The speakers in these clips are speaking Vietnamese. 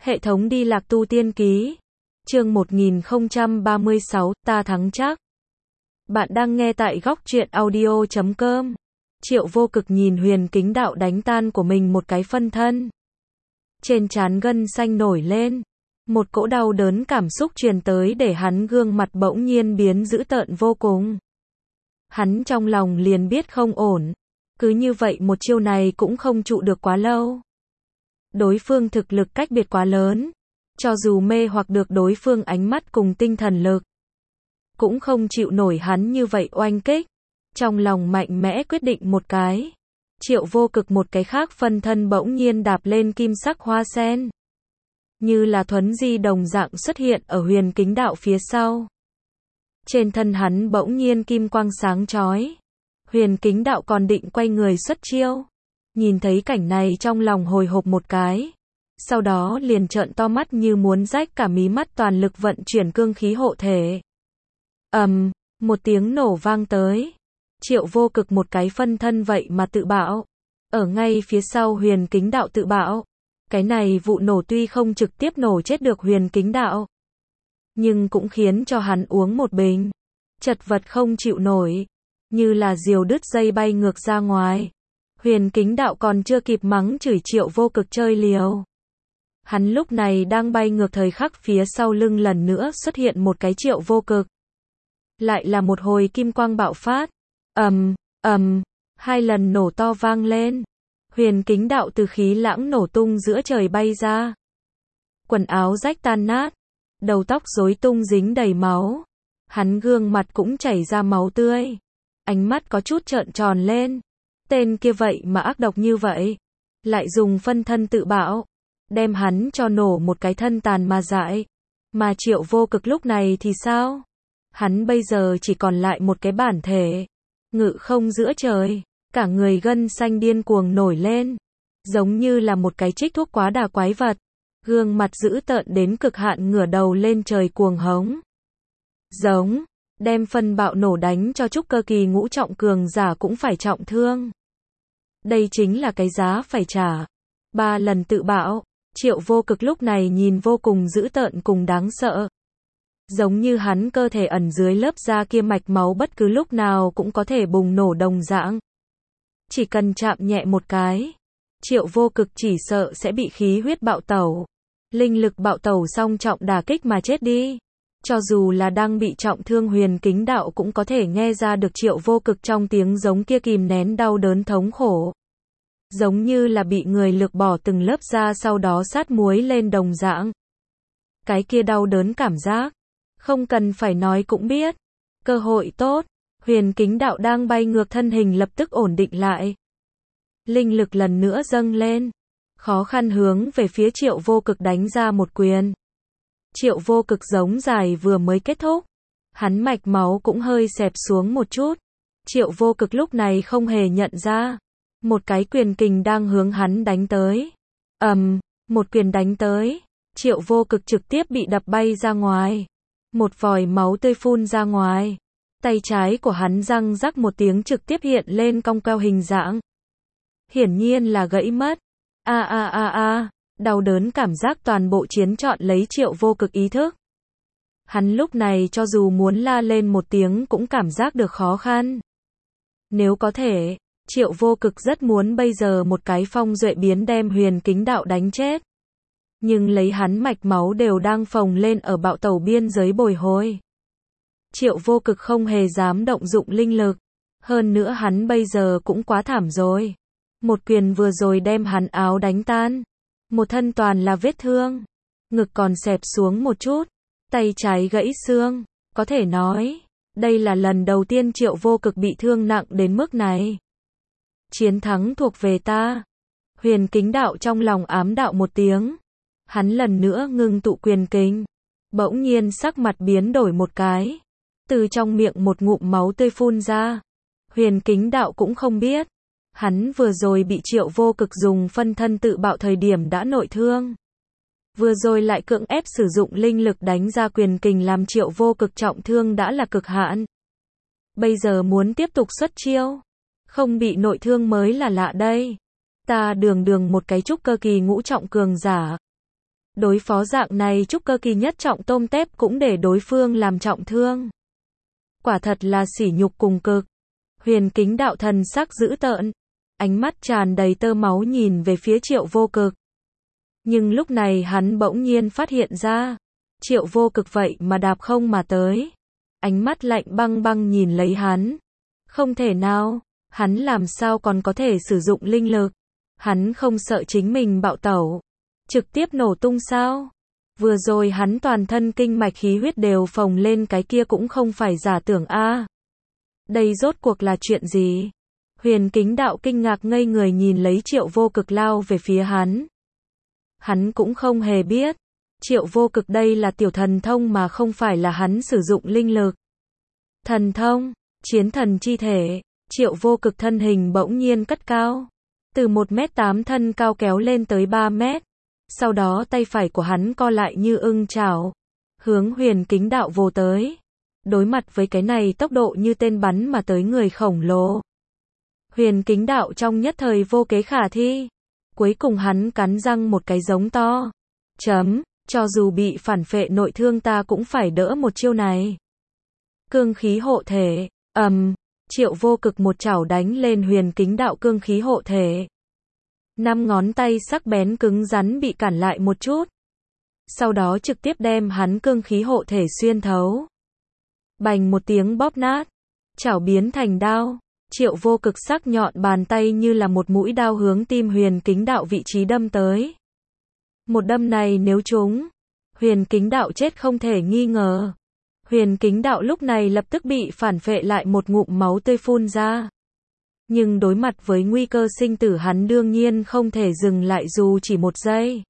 Hệ thống đi lạc tu tiên ký. Chương 1036, ta thắng chắc. Bạn đang nghe tại góc truyện audio.com. Triệu Vô Cực nhìn Huyền Kính Đạo đánh tan của mình một cái phân thân. Trên trán gân xanh nổi lên. Một cỗ đau đớn cảm xúc truyền tới để hắn gương mặt bỗng nhiên biến dữ tợn vô cùng. Hắn trong lòng liền biết không ổn. Cứ như vậy một chiêu này cũng không trụ được quá lâu. Đối phương thực lực cách biệt quá lớn. Cho dù mê hoặc được đối phương ánh mắt cùng tinh thần lực, cũng không chịu nổi hắn như vậy oanh kích. Trong lòng mạnh mẽ quyết định một cái. Triệu Vô Cực một cái khác phân thân bỗng nhiên đạp lên kim sắc hoa sen. Như là thuấn di đồng dạng xuất hiện ở Huyền Kính Đạo phía sau. Trên thân hắn bỗng nhiên kim quang sáng chói. Huyền Kính Đạo còn định quay người xuất chiêu. Nhìn thấy cảnh này trong lòng hồi hộp một cái. Sau đó liền trợn to mắt như muốn rách cả mí mắt, toàn lực vận chuyển cương khí hộ thể. Một tiếng nổ vang tới. Triệu Vô Cực một cái phân thân vậy mà tự bạo. Ở ngay phía sau Huyền Kính Đạo tự bạo. Cái này vụ nổ tuy không trực tiếp nổ chết được Huyền Kính Đạo, nhưng cũng khiến cho hắn uống một bình. Chật vật không chịu nổi. Như là diều đứt dây bay ngược ra ngoài. Huyền Kính Đạo còn chưa kịp mắng chửi Triệu Vô Cực chơi liều. Hắn lúc này đang bay ngược, thời khắc phía sau lưng lần nữa xuất hiện một cái Triệu Vô Cực. Lại là một hồi kim quang bạo phát. Hai lần nổ to vang lên. Huyền Kính Đạo từ khí lãng nổ tung giữa trời bay ra. Quần áo rách tan nát. Đầu tóc rối tung dính đầy máu. Hắn gương mặt cũng chảy ra máu tươi. Ánh mắt có chút trợn tròn lên. Tên kia vậy mà ác độc như vậy. Lại dùng phân thân tự bạo. Đem hắn cho nổ một cái thân tàn mà dại. Mà Triệu Vô Cực lúc này thì sao? Hắn bây giờ chỉ còn lại một cái bản thể. Ngự không giữa trời. Cả người gân xanh điên cuồng nổi lên. Giống như là một cái trích thuốc quá đà quái vật. Gương mặt dữ tợn đến cực hạn, ngửa đầu lên trời cuồng hống. Giống. Đem phân bạo nổ đánh cho trúc cơ kỳ ngũ trọng cường giả cũng phải trọng thương. Đây chính là cái giá phải trả. 3 lần tự bạo. Triệu Vô Cực lúc này nhìn vô cùng dữ tợn cùng đáng sợ. Giống như hắn cơ thể ẩn dưới lớp da kia mạch máu bất cứ lúc nào cũng có thể bùng nổ đồng dạng. Chỉ cần chạm nhẹ một cái, Triệu Vô Cực chỉ sợ sẽ bị khí huyết bạo tẩu. Linh lực bạo tẩu song trọng đả kích mà chết đi. Cho dù là đang bị trọng thương Huyền Kính Đạo cũng có thể nghe ra được Triệu Vô Cực trong tiếng giống kia kìm nén đau đớn thống khổ. Giống như là bị người lược bỏ từng lớp da sau đó sát muối lên đồng dạng. Cái kia đau đớn cảm giác, không cần phải nói cũng biết. Cơ hội tốt. Huyền Kính Đạo đang bay ngược, thân hình lập tức ổn định lại. Linh lực lần nữa dâng lên. Khó khăn hướng về phía Triệu Vô Cực đánh ra một quyền. Triệu Vô Cực giống dài vừa mới kết thúc. Hắn mạch máu cũng hơi xẹp xuống một chút. Triệu Vô Cực lúc này không hề nhận ra. Một cái quyền kình đang hướng hắn đánh tới. Một quyền đánh tới. Triệu Vô Cực trực tiếp bị đập bay ra ngoài. Một vòi máu tươi phun ra ngoài. Tay trái của hắn răng rắc một tiếng trực tiếp hiện lên cong queo hình dạng. Hiển nhiên là gãy mất. Đau đớn cảm giác toàn bộ chiến trọn lấy Triệu Vô Cực ý thức. Hắn lúc này cho dù muốn la lên một tiếng cũng cảm giác được khó khăn. Nếu có thể, Triệu Vô Cực rất muốn bây giờ một cái phong duệ biến đem Huyền Kính Đạo đánh chết. Nhưng lấy hắn mạch máu đều đang phồng lên ở bạo tẩu biên giới bồi hồi. Triệu Vô Cực không hề dám động dụng linh lực. Hơn nữa hắn bây giờ cũng quá thảm rồi. Một quyền vừa rồi đem hắn áo đánh tan. Một thân toàn là vết thương. Ngực còn xẹp xuống một chút. Tay trái gãy xương. Có thể nói, đây là lần đầu tiên Triệu Vô Cực bị thương nặng đến mức này. Chiến thắng thuộc về ta. Huyền Kính Đạo trong lòng ám đạo một tiếng. Hắn lần nữa ngưng tụ quyền kình. Bỗng nhiên sắc mặt biến đổi một cái. Từ trong miệng một ngụm máu tươi phun ra. Huyền Kính Đạo cũng không biết. Hắn vừa rồi bị Triệu Vô Cực dùng phân thân tự bạo thời điểm đã nội thương. Vừa rồi lại cưỡng ép sử dụng linh lực đánh ra quyền kình làm Triệu Vô Cực trọng thương đã là cực hạn. Bây giờ muốn tiếp tục xuất chiêu. Không bị nội thương mới là lạ đây. Ta đường một cái trúc cơ kỳ ngũ trọng cường giả. Đối phó dạng này trúc cơ kỳ nhất trọng tôm tép cũng để đối phương làm trọng thương. Quả thật là sỉ nhục cùng cực. Huyền Kính Đạo thần sắc dữ tợn, ánh mắt tràn đầy tơ máu nhìn về phía Triệu Vô Cực. Nhưng lúc này hắn bỗng nhiên phát hiện ra, Triệu Vô Cực vậy mà đạp không mà tới. Ánh mắt lạnh băng băng nhìn lấy hắn. Không thể nào, hắn làm sao còn có thể sử dụng linh lực? Hắn không sợ chính mình bạo tẩu, trực tiếp nổ tung sao? Vừa rồi hắn toàn thân kinh mạch khí huyết đều phồng lên, cái kia cũng không phải giả tưởng a. Đây rốt cuộc là chuyện gì? Huyền Kính Đạo kinh ngạc ngây người nhìn lấy Triệu Vô Cực lao về phía hắn. Hắn cũng không hề biết, Triệu Vô Cực đây là tiểu thần thông mà không phải là hắn sử dụng linh lực. Thần thông, chiến thần chi thể, Triệu Vô Cực thân hình bỗng nhiên cất cao. Từ 1m8 thân cao kéo lên tới 3 mét. Sau đó tay phải của hắn co lại như ưng chảo, hướng Huyền Kính Đạo vồ tới. Đối mặt với cái này tốc độ như tên bắn mà tới người khổng lồ, Huyền Kính Đạo trong nhất thời vô kế khả thi. Cuối cùng hắn cắn răng một cái giống to. Cho dù bị phản phệ nội thương ta cũng phải đỡ một chiêu này. Cương khí hộ thể, Triệu Vô Cực một chảo đánh lên Huyền Kính Đạo cương khí hộ thể. 5 ngón tay sắc bén cứng rắn bị cản lại một chút. Sau đó trực tiếp đem hắn cương khí hộ thể xuyên thấu. Bành một tiếng bóp nát, chảo biến thành đao. Triệu Vô Cực sắc nhọn bàn tay như là một mũi đao hướng tim Huyền Kính Đạo vị trí đâm tới. Một đâm này nếu trúng, Huyền Kính Đạo chết không thể nghi ngờ. Huyền Kính Đạo lúc này lập tức bị phản phệ lại một ngụm máu tươi phun ra. Nhưng đối mặt với nguy cơ sinh tử hắn đương nhiên không thể dừng lại dù chỉ một giây.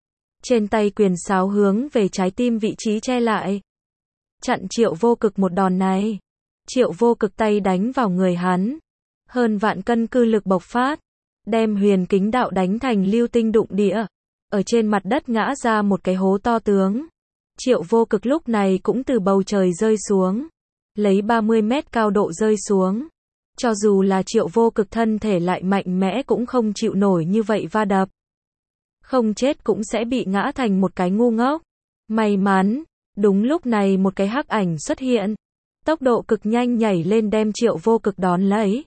Trên tay quyền sáo hướng về trái tim vị trí che lại. Chặn Triệu Vô Cực một đòn này. Triệu Vô Cực tay đánh vào người hắn. Hơn vạn cân cư lực bộc phát. Đem Huyền Kính Đạo đánh thành lưu tinh đụng địa. Ở trên mặt đất ngã ra một cái hố to tướng. Triệu Vô Cực lúc này cũng từ bầu trời rơi xuống. Lấy 30 mét cao độ rơi xuống. Cho dù là Triệu Vô Cực thân thể lại mạnh mẽ cũng không chịu nổi như vậy va đập. Không chết cũng sẽ bị ngã thành một cái ngu ngốc. May mắn, đúng lúc này một cái hắc ảnh xuất hiện. Tốc độ cực nhanh nhảy lên đem Triệu Vô Cực đón lấy.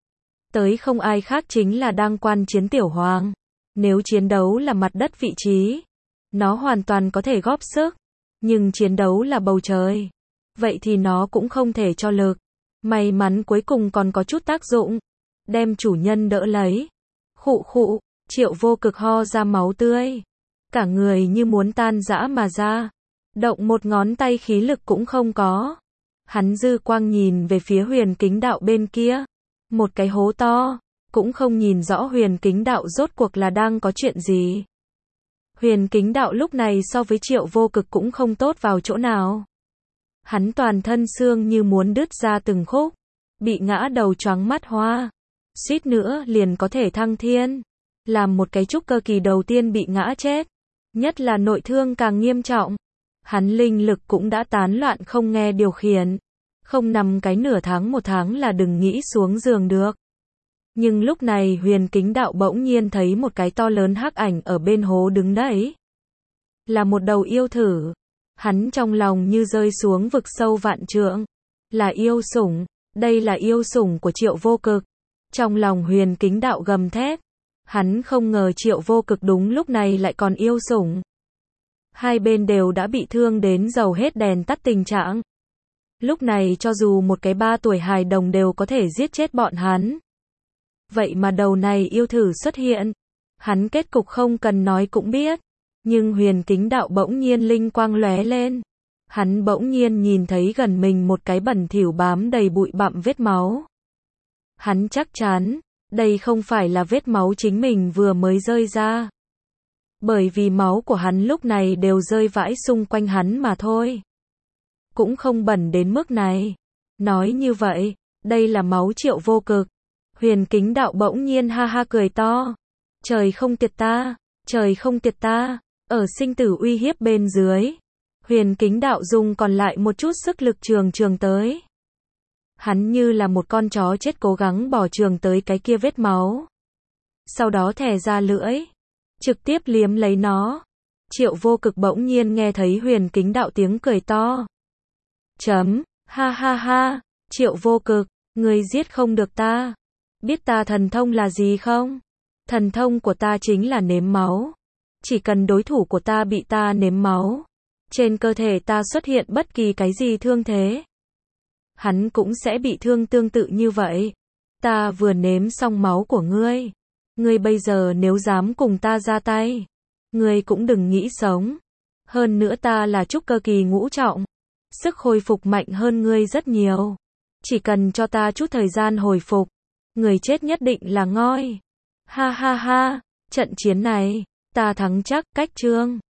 Tới không ai khác chính là Đang Quan Chiến Tiểu Hoàng. Nếu chiến đấu là mặt đất vị trí, nó hoàn toàn có thể góp sức. Nhưng chiến đấu là bầu trời, vậy thì nó cũng không thể cho lực. May mắn cuối cùng còn có chút tác dụng. Đem chủ nhân đỡ lấy. Khụ khụ, Triệu Vô Cực ho ra máu tươi. Cả người như muốn tan rã mà ra. Động một ngón tay khí lực cũng không có. Hắn dư quang nhìn về phía Huyền Kính Đạo bên kia. Một cái hố to. Cũng không nhìn rõ Huyền Kính Đạo rốt cuộc là đang có chuyện gì. Huyền Kính Đạo lúc này so với Triệu Vô Cực cũng không tốt vào chỗ nào. Hắn toàn thân xương như muốn đứt ra từng khúc. Bị ngã đầu choáng mắt hoa. Suýt nữa liền có thể thăng thiên. Làm một cái trúc cơ kỳ đầu tiên bị ngã chết. Nhất là nội thương càng nghiêm trọng. Hắn linh lực cũng đã tán loạn không nghe điều khiển. Không nằm cái nửa tháng một tháng là đừng nghĩ xuống giường được. Nhưng lúc này Huyền Kính Đạo bỗng nhiên thấy một cái to lớn hắc ảnh ở bên hố đứng đấy. Là một đầu yêu thử. Hắn trong lòng như rơi xuống vực sâu vạn trượng. Là yêu sủng. Đây là yêu sủng của Triệu Vô Cực. Trong lòng Huyền Kính Đạo gầm thét. Hắn không ngờ Triệu Vô Cực đúng lúc này lại còn yêu sủng. Hai bên đều đã bị thương đến dầu hết đèn tắt tình trạng. Lúc này cho dù một cái 3 tuổi hài đồng đều có thể giết chết bọn hắn. Vậy mà đầu này yêu thử xuất hiện. Hắn kết cục không cần nói cũng biết. Nhưng Huyền Kính Đạo bỗng nhiên linh quang lóe lên. Hắn bỗng nhiên nhìn thấy gần mình một cái bẩn thỉu bám đầy bụi bặm vết máu. Hắn chắc chắn, đây không phải là vết máu chính mình vừa mới rơi ra. Bởi vì máu của hắn lúc này đều rơi vãi xung quanh hắn mà thôi. Cũng không bẩn đến mức này. Nói như vậy, đây là máu Triệu Vô Cực. Huyền Kính Đạo bỗng nhiên ha ha cười to. Trời không tiệt ta, trời không tiệt ta. Ở sinh tử uy hiếp bên dưới, Huyền Kính Đạo dùng còn lại một chút sức lực trường tới. Hắn như là một con chó chết cố gắng bỏ trường tới cái kia vết máu. Sau đó thè ra lưỡi, trực tiếp liếm lấy nó. Triệu Vô Cực bỗng nhiên nghe thấy Huyền Kính Đạo tiếng cười to. Ha ha ha, Triệu Vô Cực, ngươi giết không được ta. Biết ta thần thông là gì không? Thần thông của ta chính là nếm máu. Chỉ cần đối thủ của ta bị ta nếm máu, trên cơ thể ta xuất hiện bất kỳ cái gì thương thế, hắn cũng sẽ bị thương tương tự như vậy. Ta vừa nếm xong máu của ngươi. Ngươi bây giờ nếu dám cùng ta ra tay, ngươi cũng đừng nghĩ sống. Hơn nữa ta là trúc cơ kỳ ngũ trọng, sức hồi phục mạnh hơn ngươi rất nhiều. Chỉ cần cho ta chút thời gian hồi phục, người chết nhất định là ngoi. Ha ha ha, trận chiến này, ta thắng chắc, cách chương.